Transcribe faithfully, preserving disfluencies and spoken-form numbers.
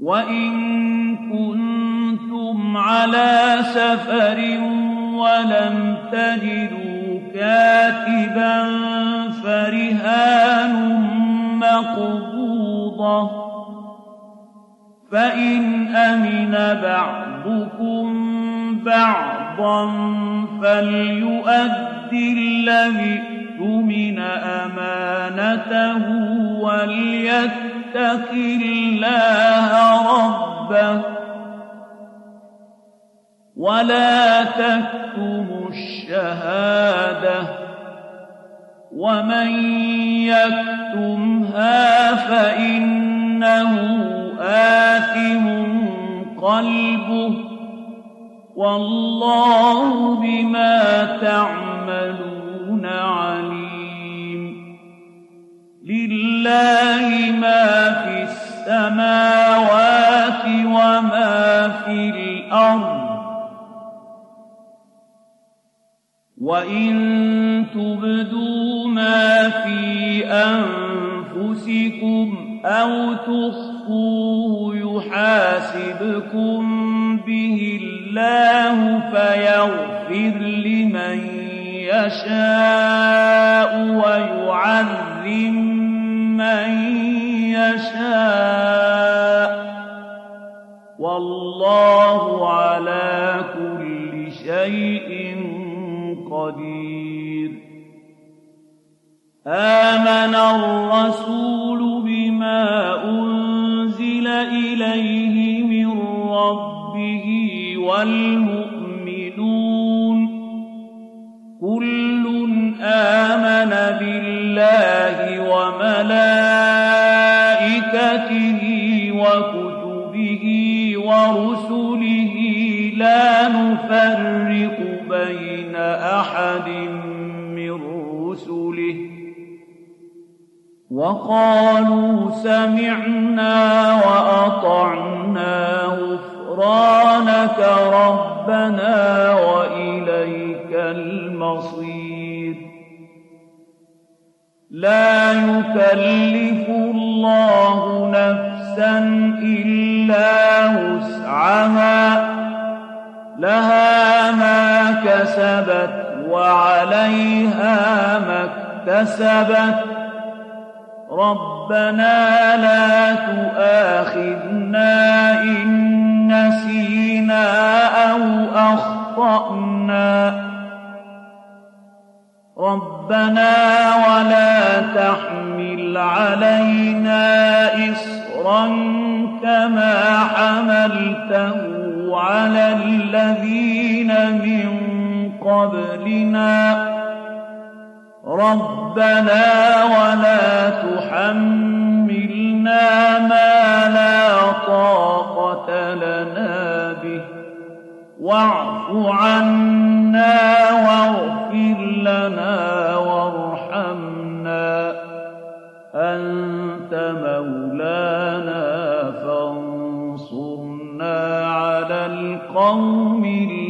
وَإِن كُنتُمْ عَلَىٰ سَفَرٍ وَلَمْ تَجِدُوا كَاتِبًا فَرِهَانٌ مَّقْبُوضَةٌ ۖ فَإِنْ أَمِنَ بَعْضُكُم بَعْضًا فَلْيُؤَدِّ الَّذِي اؤْتُمِنَ أَمَانَتَهُ وَلْيَتَّقِ اللَّهَ رَبَّهُ ۗ وَلَا تَكْتُمُوا الشَّهَادَةَ ۚ وَمَن يَكْتُمْهَا فَإِنَّهُ آثِمٌ قَلْبُهُ ۗ وَاللَّهُ بِمَا تَعْمَلُونَ عَلِيمٌ. لِلَّهِ مَا فِي السَّمَاوَاتِ وَمَا فِي الْأَرْضِ ۚ وَإِن تُبْدُوا مَا فِي أَنفُسِكُمْ أَوْ تُخْفُوهُ يُحَاسِبْكُم بِهِ اللَّهُ فَيَغْفِرْ لِمَن يَشَاءُ وَيُعَذِّبْ مَن يَشَاءُ ۗ وَاللَّهُ عَلَىٰ كُلِّ شَيْءٍ قدير. آمن الرسول بما أنزل إليه من ربه والمؤمنون كل آمن بالله وملائكته وكتبه ورسله لا نفرق بين أحد من رسله وقالوا سمعنا وأطعنا غفرانك ربنا وإليك المصير. لا يكلف الله نفسا إلا وسعها، لها ما كسبت وعليها ما اكتسبت، ربنا لا تؤاخذنا إن نسينا أو أخطأنا، ربنا ولا تحمل علينا إصرا كما حملته على الذين من قبلنا، ربنا ولا تحملنا ما لا طاقة لنا به، واعف عنا واغفر لنا وارحمنا، أنت مولانا فانصرنا على القوم